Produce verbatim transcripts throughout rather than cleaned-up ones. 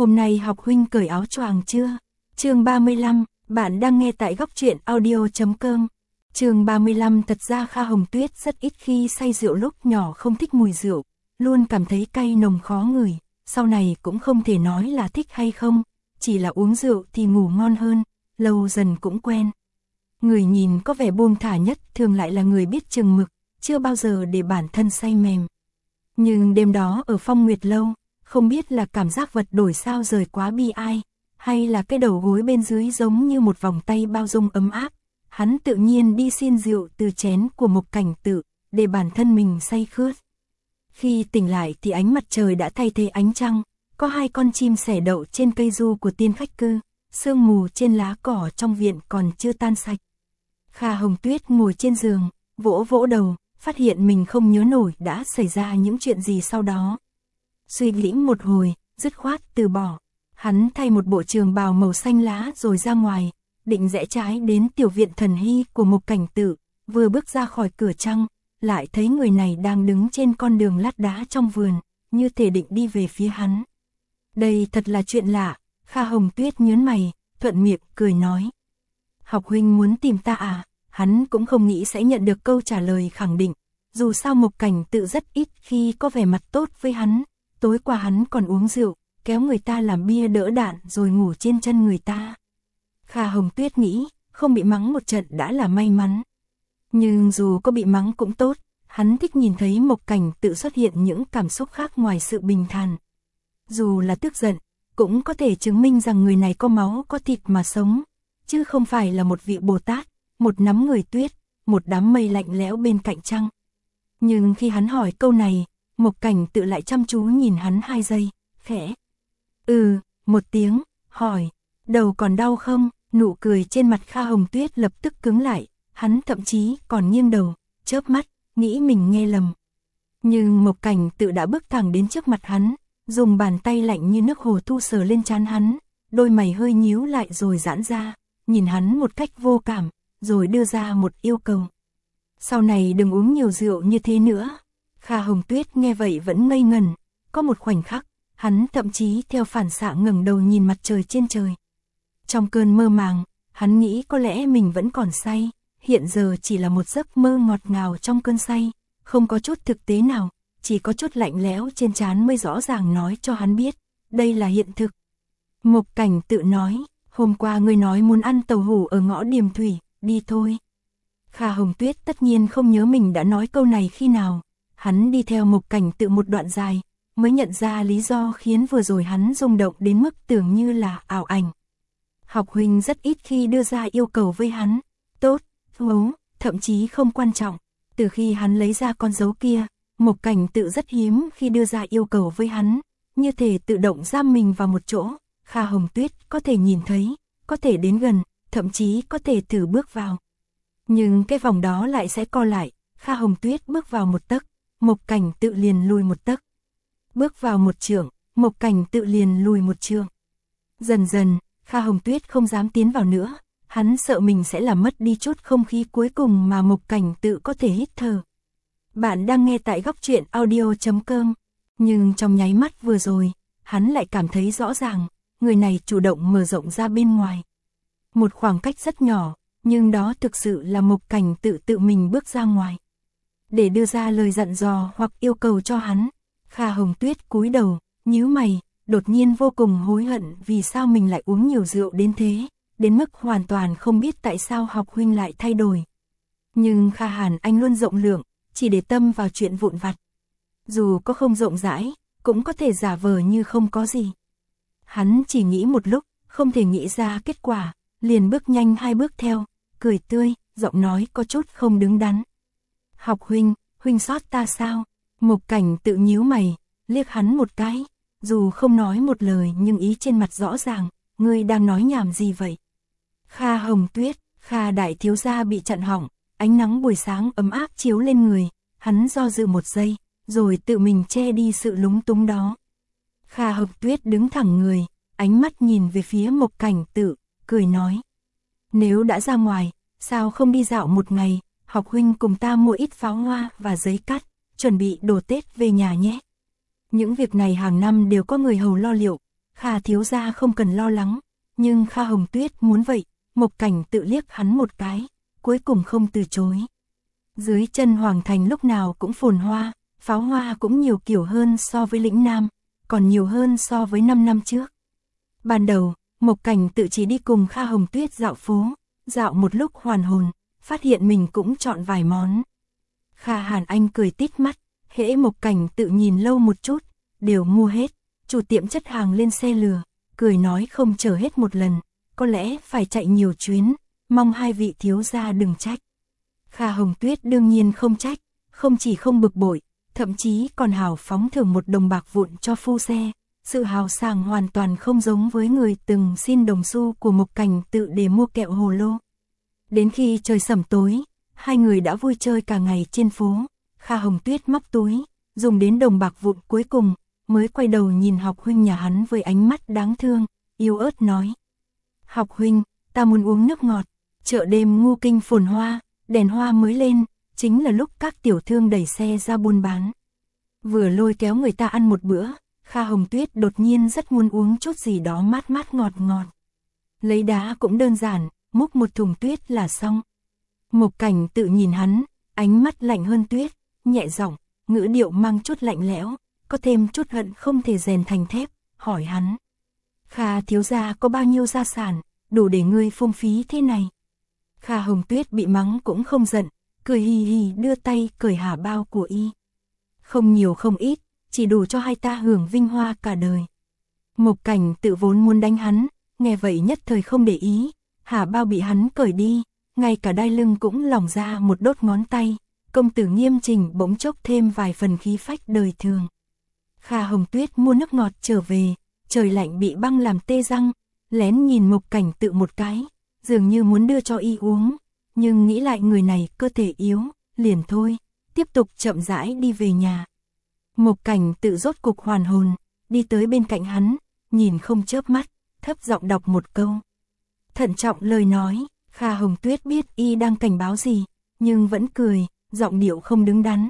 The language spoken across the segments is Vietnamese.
Hôm nay học huynh cởi áo choàng chưa? Chương ba mươi lăm, bạn đang nghe tại góc truyện audio chấm com. Chương ba mươi lăm. Thật ra Kha Hồng Tuyết rất ít khi say rượu, lúc nhỏ không thích mùi rượu, luôn cảm thấy cay nồng khó ngửi, sau này cũng không thể nói là thích hay không, chỉ là uống rượu thì ngủ ngon hơn, lâu dần cũng quen. Người nhìn có vẻ buông thả nhất thường lại là người biết chừng mực, chưa bao giờ để bản thân say mềm. Nhưng đêm đó ở Phong Nguyệt Lâu, không biết là cảm giác vật đổi sao rời quá bi ai, hay là cái đầu gối bên dưới giống như một vòng tay bao dung ấm áp, hắn tự nhiên đi xin rượu từ chén của Mộc Cảnh Tự, để bản thân mình say khướt. Khi tỉnh lại thì ánh mặt trời đã thay thế ánh trăng, có hai con chim sẻ đậu trên cây du của tiên khách cư, sương mù trên lá cỏ trong viện còn chưa tan sạch. Kha Hồng Tuyết ngồi trên giường, vỗ vỗ đầu, phát hiện mình không nhớ nổi đã xảy ra những chuyện gì sau đó. Suy nghĩ một hồi, dứt khoát từ bỏ. Hắn thay một bộ trường bào màu xanh lá rồi ra ngoài, định rẽ trái đến tiểu viện thần hy của Mộc Cảnh Tự, vừa bước ra khỏi cửa trăng, lại thấy người này đang đứng trên con đường lát đá trong vườn, như thể định đi về phía hắn. Đây thật là chuyện lạ, Kha Hồng Tuyết nhớn mày, thuận miệng cười nói. Học huynh muốn tìm ta à? Hắn cũng không nghĩ sẽ nhận được câu trả lời khẳng định, dù sao Mộc Cảnh Tự rất ít khi có vẻ mặt tốt với hắn, tối qua hắn còn uống rượu, kéo người ta làm bia đỡ đạn rồi ngủ trên chân người ta. Kha Hồng Tuyết nghĩ, không bị mắng một trận đã là may mắn. Nhưng dù có bị mắng cũng tốt, hắn thích nhìn thấy Mộc Cảnh Tự xuất hiện những cảm xúc khác ngoài sự bình thản. Dù là tức giận, cũng có thể chứng minh rằng người này có máu có thịt mà sống, chứ không phải là một vị Bồ Tát, một nắm người tuyết, một đám mây lạnh lẽo bên cạnh trăng. Nhưng khi hắn hỏi câu này, Mộc Cảnh Tự lại chăm chú nhìn hắn hai giây, khẽ. Ừ, một tiếng, hỏi, đầu còn đau không? Nụ cười trên mặt Kha Hồng Tuyết lập tức cứng lại, hắn thậm chí còn nghiêng đầu, chớp mắt, nghĩ mình nghe lầm. Nhưng Mộc Cảnh Tự đã bước thẳng đến trước mặt hắn, dùng bàn tay lạnh như nước hồ thu sờ lên trán hắn, đôi mày hơi nhíu lại rồi giãn ra, nhìn hắn một cách vô cảm, rồi đưa ra một yêu cầu. Sau này đừng uống nhiều rượu như thế nữa. Kha Hồng Tuyết nghe vậy vẫn ngây ngẩn, có một khoảnh khắc, hắn thậm chí theo phản xạ ngẩng đầu nhìn mặt trời trên trời. Trong cơn mơ màng, hắn nghĩ có lẽ mình vẫn còn say, hiện giờ chỉ là một giấc mơ ngọt ngào trong cơn say, không có chút thực tế nào, chỉ có chút lạnh lẽo trên trán mới rõ ràng nói cho hắn biết, đây là hiện thực. Mộc Cảnh Tự nói, hôm qua ngươi nói muốn ăn tàu hủ ở ngõ Điềm Thủy, đi thôi. Kha Hồng Tuyết tất nhiên không nhớ mình đã nói câu này khi nào, hắn đi theo Mộc Cảnh Tự một đoạn dài, mới nhận ra lý do khiến vừa rồi hắn rung động đến mức tưởng như là ảo ảnh. Học huynh rất ít khi đưa ra yêu cầu với hắn, tốt, xấu, thậm chí không quan trọng. Từ khi hắn lấy ra con dấu kia, Mộc Cảnh Tự rất hiếm khi đưa ra yêu cầu với hắn, như thể tự động giam mình vào một chỗ. Kha Hồng Tuyết có thể nhìn thấy, có thể đến gần, thậm chí có thể thử bước vào. Nhưng cái vòng đó lại sẽ co lại, Kha Hồng Tuyết bước vào một tấc, Mộc Cảnh Tự liền lùi một tấc. Bước vào một trượng, Mộc Cảnh Tự liền lùi một trượng. Dần dần, Kha Hồng Tuyết không dám tiến vào nữa, hắn sợ mình sẽ làm mất đi chút không khí cuối cùng mà Mộc Cảnh Tự có thể hít thở. Bạn đang nghe tại góc truyện audio chấm com, nhưng trong nháy mắt vừa rồi, hắn lại cảm thấy rõ ràng, người này chủ động mở rộng ra bên ngoài. Một khoảng cách rất nhỏ, nhưng đó thực sự là Mộc Cảnh Tự tự mình bước ra ngoài. Để đưa ra lời dặn dò hoặc yêu cầu cho hắn, Kha Hồng Tuyết cúi đầu, nhíu mày, đột nhiên vô cùng hối hận vì sao mình lại uống nhiều rượu đến thế, đến mức hoàn toàn không biết tại sao học huynh lại thay đổi. Nhưng Kha Hàn Anh luôn rộng lượng, chỉ để tâm vào chuyện vụn vặt. Dù có không rộng rãi, cũng có thể giả vờ như không có gì. Hắn chỉ nghĩ một lúc, không thể nghĩ ra kết quả, liền bước nhanh hai bước theo, cười tươi, giọng nói có chút không đứng đắn. Học huynh, huynh sót ta sao? Mộc Cảnh Tự nhíu mày, liếc hắn một cái, dù không nói một lời nhưng ý trên mặt rõ ràng, ngươi đang nói nhảm gì vậy? Kha Hồng Tuyết, Kha đại thiếu gia bị chặn họng, ánh nắng buổi sáng ấm áp chiếu lên người, hắn do dự một giây, rồi tự mình che đi sự lúng túng đó. Kha Hồng Tuyết đứng thẳng người, ánh mắt nhìn về phía Mộc Cảnh Tự, cười nói. Nếu đã ra ngoài, sao không đi dạo một ngày, học huynh cùng ta mua ít pháo hoa và giấy cắt, chuẩn bị đồ Tết về nhà nhé. Những việc này hàng năm đều có người hầu lo liệu, Kha thiếu gia không cần lo lắng, nhưng Kha Hồng Tuyết muốn vậy. Mộc Cảnh tự liếc hắn một cái, cuối cùng không từ chối. Dưới chân Hoàng Thành lúc nào cũng phồn hoa, pháo hoa cũng nhiều kiểu hơn so với lĩnh Nam, còn nhiều hơn so với năm năm trước. Ban đầu, Mộc Cảnh tự chỉ đi cùng Kha Hồng Tuyết dạo phố, dạo một lúc hoàn hồn, phát hiện mình cũng chọn vài món. Kha Hàn Anh cười tít mắt, hễ Mộc Cảnh tự nhìn lâu một chút, đều mua hết. Chủ tiệm chất hàng lên xe lừa, cười nói không chở hết một lần, có lẽ phải chạy nhiều chuyến, mong hai vị thiếu gia đừng trách. Kha Hồng Tuyết đương nhiên không trách, không chỉ không bực bội, thậm chí còn hào phóng thưởng một đồng bạc vụn cho phu xe. Sự hào sảng hoàn toàn không giống với người từng xin đồng xu của Mộc Cảnh tự để mua kẹo hồ lô. Đến khi trời sẩm tối, hai người đã vui chơi cả ngày trên phố. Kha Hồng Tuyết móc túi, dùng đến đồng bạc vụn cuối cùng, mới quay đầu nhìn Học huynh nhà hắn với ánh mắt đáng thương, yếu ớt nói. Học huynh, ta muốn uống nước ngọt. Chợ đêm Ngô Kinh phồn hoa, đèn hoa mới lên, chính là lúc các tiểu thương đẩy xe ra buôn bán. Vừa lôi kéo người ta ăn một bữa, Kha Hồng Tuyết đột nhiên rất muốn uống chút gì đó mát mát ngọt ngọt. Lấy đá cũng đơn giản, múc một thùng tuyết là xong. Mộc Cảnh tự nhìn hắn, ánh mắt lạnh hơn tuyết, nhẹ giọng, ngữ điệu mang chút lạnh lẽo, có thêm chút hận không thể rèn thành thép, hỏi hắn. Kha thiếu gia có bao nhiêu gia sản, đủ để ngươi phung phí thế này? Kha Hồng Tuyết bị mắng cũng không giận, cười hì hì đưa tay cởi hà bao của y. Không nhiều không ít, chỉ đủ cho hai ta hưởng vinh hoa cả đời. Mộc Cảnh tự vốn muốn đánh hắn, nghe vậy nhất thời không để ý, hà bao bị hắn cởi đi, ngay cả đai lưng cũng lỏng ra một đốt ngón tay, công tử Nghiêm Trình bỗng chốc thêm vài phần khí phách đời thường. Kha Hồng Tuyết mua nước ngọt trở về, trời lạnh bị băng làm tê răng, lén nhìn Mộc Cảnh tự một cái, dường như muốn đưa cho y uống, nhưng nghĩ lại người này cơ thể yếu, liền thôi, tiếp tục chậm rãi đi về nhà. Mộc Cảnh tự rốt cục hoàn hồn, đi tới bên cạnh hắn, nhìn không chớp mắt, thấp giọng đọc một câu. Thận trọng lời nói, Kha Hồng Tuyết biết y đang cảnh báo gì, nhưng vẫn cười, giọng điệu không đứng đắn.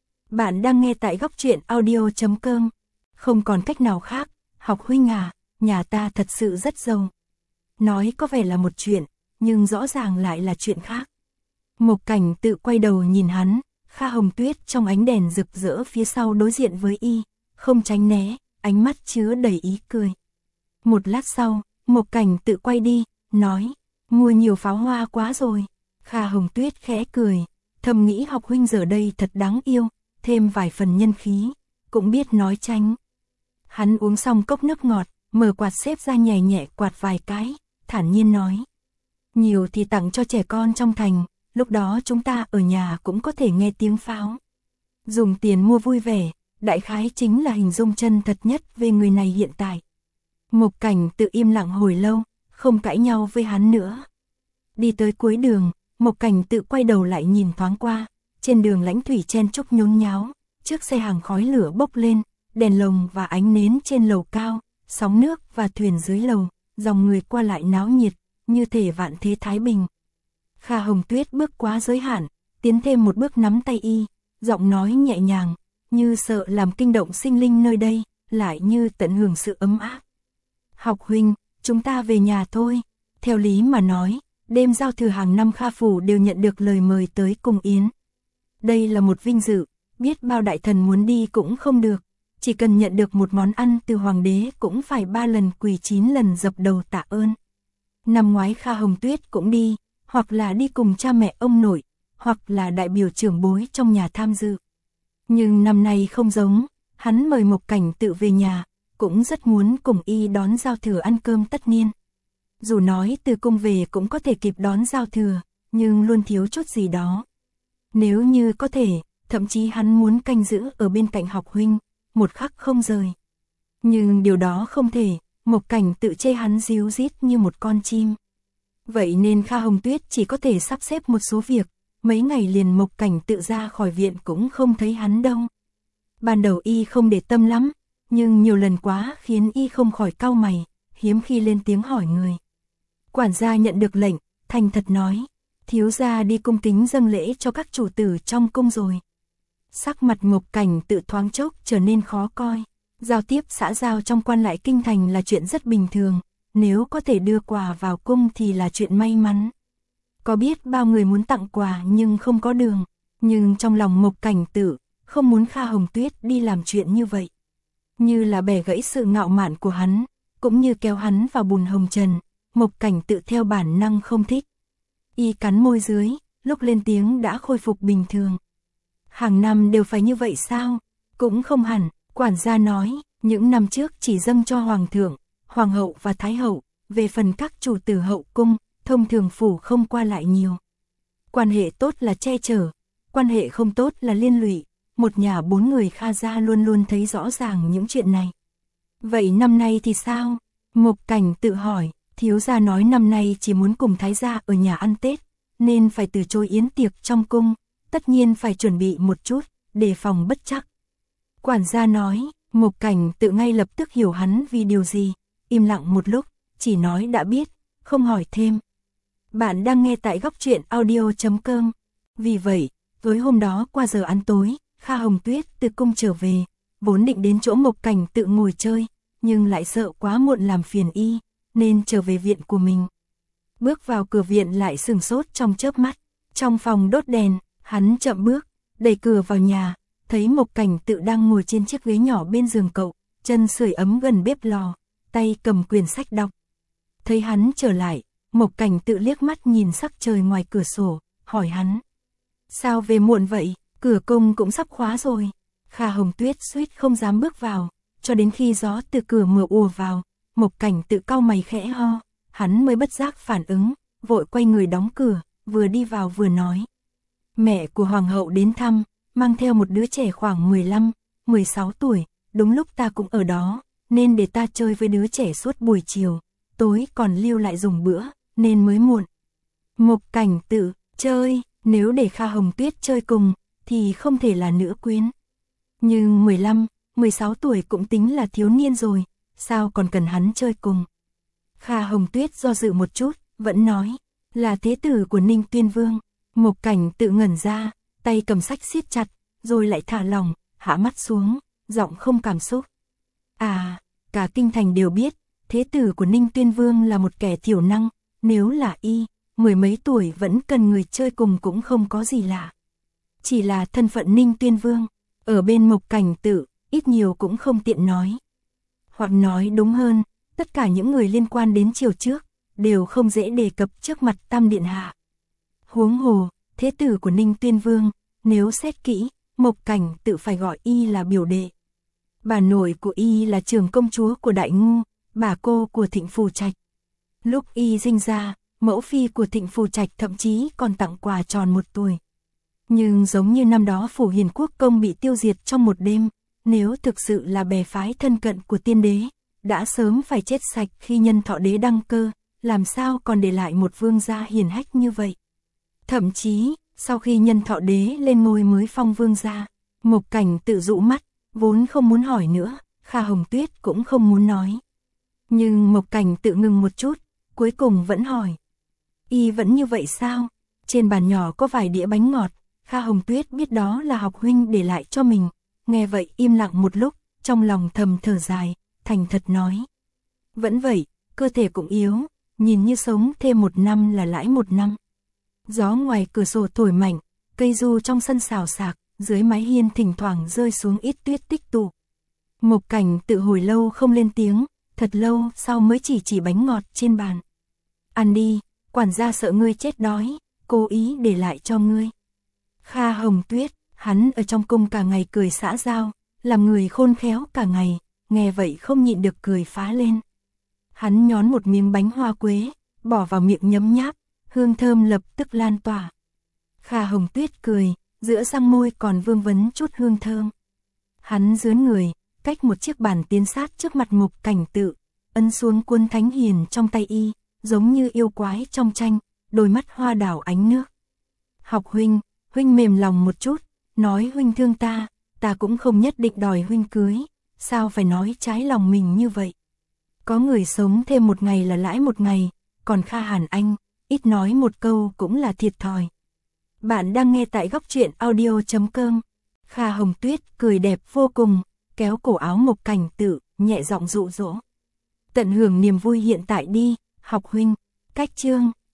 Bạn đang nghe tại góc truyện audio chấm com. Không còn cách nào khác, Học huynh à, nhà ta thật sự rất giàu. Nói có vẻ là một chuyện, nhưng rõ ràng lại là chuyện khác. Mộc Cảnh tự quay đầu nhìn hắn, Kha Hồng Tuyết trong ánh đèn rực rỡ phía sau đối diện với y, không tránh né, ánh mắt chứa đầy ý cười. Một lát sau, Mộc Cảnh tự quay đi, nói, mua nhiều pháo hoa quá rồi. Kha Hồng Tuyết khẽ cười, thầm nghĩ Học huynh giờ đây thật đáng yêu, thêm vài phần nhân khí, cũng biết nói tránh. Hắn uống xong cốc nước ngọt, mở quạt xếp ra nhẹ nhẹ quạt vài cái, thản nhiên nói. Nhiều thì tặng cho trẻ con trong thành, lúc đó chúng ta ở nhà cũng có thể nghe tiếng pháo. Dùng tiền mua vui vẻ, đại khái chính là hình dung chân thật nhất về người này hiện tại. Mộc Cảnh tự im lặng hồi lâu, không cãi nhau với hắn nữa. Đi tới cuối đường, Mộc Cảnh tự quay đầu lại nhìn thoáng qua, trên đường Lãnh Thủy chen chúc nhốn nháo, trước xe hàng khói lửa bốc lên, đèn lồng và ánh nến trên lầu cao, sóng nước và thuyền dưới lầu, dòng người qua lại náo nhiệt, như thể vạn thế thái bình. Kha Hồng Tuyết bước quá giới hạn, tiến thêm một bước nắm tay y, giọng nói nhẹ nhàng, như sợ làm kinh động sinh linh nơi đây, lại như tận hưởng sự ấm áp. Học huynh, chúng ta về nhà thôi. Theo lý mà nói, đêm giao thừa hàng năm Kha Phủ đều nhận được lời mời tới cùng yến. Đây là một vinh dự, biết bao đại thần muốn đi cũng không được, chỉ cần nhận được một món ăn từ hoàng đế cũng phải ba lần quỳ chín lần dập đầu tạ ơn. Năm ngoái Kha Hồng Tuyết cũng đi, hoặc là đi cùng cha mẹ ông nội, hoặc là đại biểu trưởng bối trong nhà tham dự. Nhưng năm nay không giống, hắn mời Mộc Cảnh tự về nhà, cũng rất muốn cùng y đón giao thừa ăn cơm tất niên. Dù nói từ cung về cũng có thể kịp đón giao thừa, nhưng luôn thiếu chút gì đó. Nếu như có thể, thậm chí hắn muốn canh giữ ở bên cạnh Học huynh, một khắc không rời. Nhưng điều đó không thể, Mộc Cảnh tự chê hắn díu dít như một con chim. Vậy nên Kha Hồng Tuyết chỉ có thể sắp xếp một số việc, mấy ngày liền Mộc Cảnh tự ra khỏi viện cũng không thấy hắn đâu. Ban đầu y không để tâm lắm, nhưng nhiều lần quá khiến y không khỏi cau mày, hiếm khi lên tiếng hỏi người. Quản gia nhận được lệnh, thành thật nói, thiếu gia đi cung kính dâng lễ cho các chủ tử trong cung rồi. Sắc mặt Mộc Cảnh tự thoáng chốc trở nên khó coi, Giao tiếp xã giao trong quan lại kinh thành là chuyện rất bình thường, nếu có thể đưa quà vào cung thì là chuyện may mắn. Có biết bao người muốn tặng quà nhưng không có đường, nhưng trong lòng Mộc Cảnh Tự không muốn Kha Hồng Tuyết đi làm chuyện như vậy. Như là bẻ gãy sự ngạo mạn của hắn, cũng như kéo hắn vào bùn hồng trần, Mộc Cảnh Tự theo bản năng không thích. Y cắn môi dưới, lúc lên tiếng đã khôi phục bình thường. Hàng năm đều phải như vậy sao? Cũng không hẳn, quản gia nói, những năm trước chỉ dâng cho hoàng thượng, hoàng hậu và thái hậu, về phần các chủ tử hậu cung, thông thường phủ không qua lại nhiều. Quan hệ tốt là che chở, quan hệ không tốt là liên lụy, một nhà bốn người Kha gia luôn luôn thấy rõ ràng những chuyện này. Vậy năm nay thì sao? Mộc Cảnh Tự hỏi, thiếu gia nói năm nay chỉ muốn cùng thái gia ở nhà ăn Tết, nên phải từ chối yến tiệc trong cung, tất nhiên phải chuẩn bị một chút, đề phòng bất trắc. Quản gia nói, Mộc Cảnh Tự ngay lập tức hiểu hắn vì điều gì, im lặng một lúc, chỉ nói đã biết, không hỏi thêm. Bạn đang nghe tại góc truyện audio chấm com. Vì vậy, tối hôm đó qua giờ ăn tối, Kha Hồng Tuyết từ cung trở về, vốn định đến chỗ Mộc Cảnh Tự ngồi chơi, nhưng lại sợ quá muộn làm phiền y, nên trở về viện của mình. Bước vào cửa viện lại sừng sốt trong chớp mắt, trong phòng đốt đèn, hắn chậm bước, đẩy cửa vào nhà, thấy Mộc Cảnh Tự đang ngồi trên chiếc ghế nhỏ bên giường cậu, chân sưởi ấm gần bếp lò, tay cầm quyển sách đọc. Thấy hắn trở lại, Mộc Cảnh Tự liếc mắt nhìn sắc trời ngoài cửa sổ, hỏi hắn. Sao về muộn vậy, cửa cung cũng sắp khóa rồi. Kha Hồng Tuyết suýt không dám bước vào, cho đến khi gió từ cửa mở ùa vào, Mộc Cảnh Tự cau mày khẽ ho, hắn mới bất giác phản ứng, vội quay người đóng cửa, vừa đi vào vừa nói. Mẹ của hoàng hậu đến thăm, mang theo một đứa trẻ khoảng mười lăm, mười sáu tuổi, đúng lúc ta cũng ở đó, nên để ta chơi với đứa trẻ suốt buổi chiều, tối còn lưu lại dùng bữa, nên mới muộn. Mộc Cảnh Tự, chơi, nếu để Kha Hồng Tuyết chơi cùng, thì không thể là nữ quyến. Nhưng mười lăm, mười sáu tuổi cũng tính là thiếu niên rồi, sao còn cần hắn chơi cùng. Kha Hồng Tuyết do dự một chút, vẫn nói, là thế tử của Ninh Tuyên Vương. Mộc Cảnh Tự ngẩn ra, tay cầm sách siết chặt, rồi lại thả lỏng, hạ mắt xuống, giọng không cảm xúc. À, cả kinh thành đều biết, thế tử của Ninh Tuyên Vương là một kẻ thiểu năng, nếu là y, mười mấy tuổi vẫn cần người chơi cùng cũng không có gì lạ. Chỉ là thân phận Ninh Tuyên Vương, ở bên Mộc Cảnh Tự, ít nhiều cũng không tiện nói. Hoặc nói đúng hơn, tất cả những người liên quan đến triều trước, đều không dễ đề cập trước mặt Tam Điện Hạ. Huống hồ, thế tử của Ninh Tuyên Vương, nếu xét kỹ, Mộc Cảnh Tự phải gọi y là biểu đệ. Bà nội của y là trưởng công chúa của Đại Ngu, bà cô của Thịnh Phù Trạch. Lúc y sinh ra, mẫu phi của Thịnh Phù Trạch thậm chí còn tặng quà tròn một tuổi. Nhưng giống như năm đó Phủ Hiền Quốc công bị tiêu diệt trong một đêm, nếu thực sự là bè phái thân cận của tiên đế, đã sớm phải chết sạch khi Nhân Thọ đế đăng cơ, làm sao còn để lại một vương gia hiền hách như vậy. Thậm chí, sau khi Nhân Thọ đế lên ngôi mới phong vương gia, Mộc Cảnh Tự dụ mắt, vốn không muốn hỏi nữa, Kha Hồng Tuyết cũng không muốn nói. Nhưng Mộc Cảnh Tự ngừng một chút, cuối cùng vẫn hỏi. Y vẫn như vậy sao? Trên bàn nhỏ có vài đĩa bánh ngọt, Kha Hồng Tuyết biết đó là học huynh để lại cho mình, nghe vậy im lặng một lúc, trong lòng thầm thở dài, thành thật nói. Vẫn vậy, cơ thể cũng yếu, nhìn như sống thêm một năm là lãi một năm. Gió ngoài cửa sổ thổi mạnh, cây du trong sân xào xạc, dưới mái hiên thỉnh thoảng rơi xuống ít tuyết tích tụ. Mộc Cảnh Tự hồi lâu không lên tiếng, thật lâu sau mới chỉ chỉ bánh ngọt trên bàn. Ăn đi, quản gia sợ ngươi chết đói, cố ý để lại cho ngươi. Kha Hồng Tuyết, hắn ở trong cung cả ngày cười xã giao, làm người khôn khéo cả ngày, nghe vậy không nhịn được cười phá lên. Hắn nhón một miếng bánh hoa quế, bỏ vào miệng nhấm nháp, hương thơm lập tức lan tỏa. Kha Hồng Tuyết cười, giữa răng môi còn vương vấn chút hương thơm. Hắn dướn người, cách một chiếc bàn tiến sát trước mặt Mộc Cảnh Tự, ấn xuống cuốn thánh hiền trong tay y, giống như yêu quái trong tranh, đôi mắt hoa đảo ánh nước. Học huynh, huynh mềm lòng một chút, nói huynh thương ta, ta cũng không nhất định đòi huynh cưới, sao phải nói trái lòng mình như vậy. Có người sống thêm một ngày là lãi một ngày, còn Kha Hàn Anh, ít nói một câu cũng là thiệt thòi. Bạn đang nghe tại góc truyện audio chấm com. Kha Hồng Tuyết cười đẹp vô cùng, kéo cổ áo Mộc Cảnh Tử, nhẹ giọng dụ dỗ. Tận hưởng niềm vui hiện tại đi, học huynh. Cách chương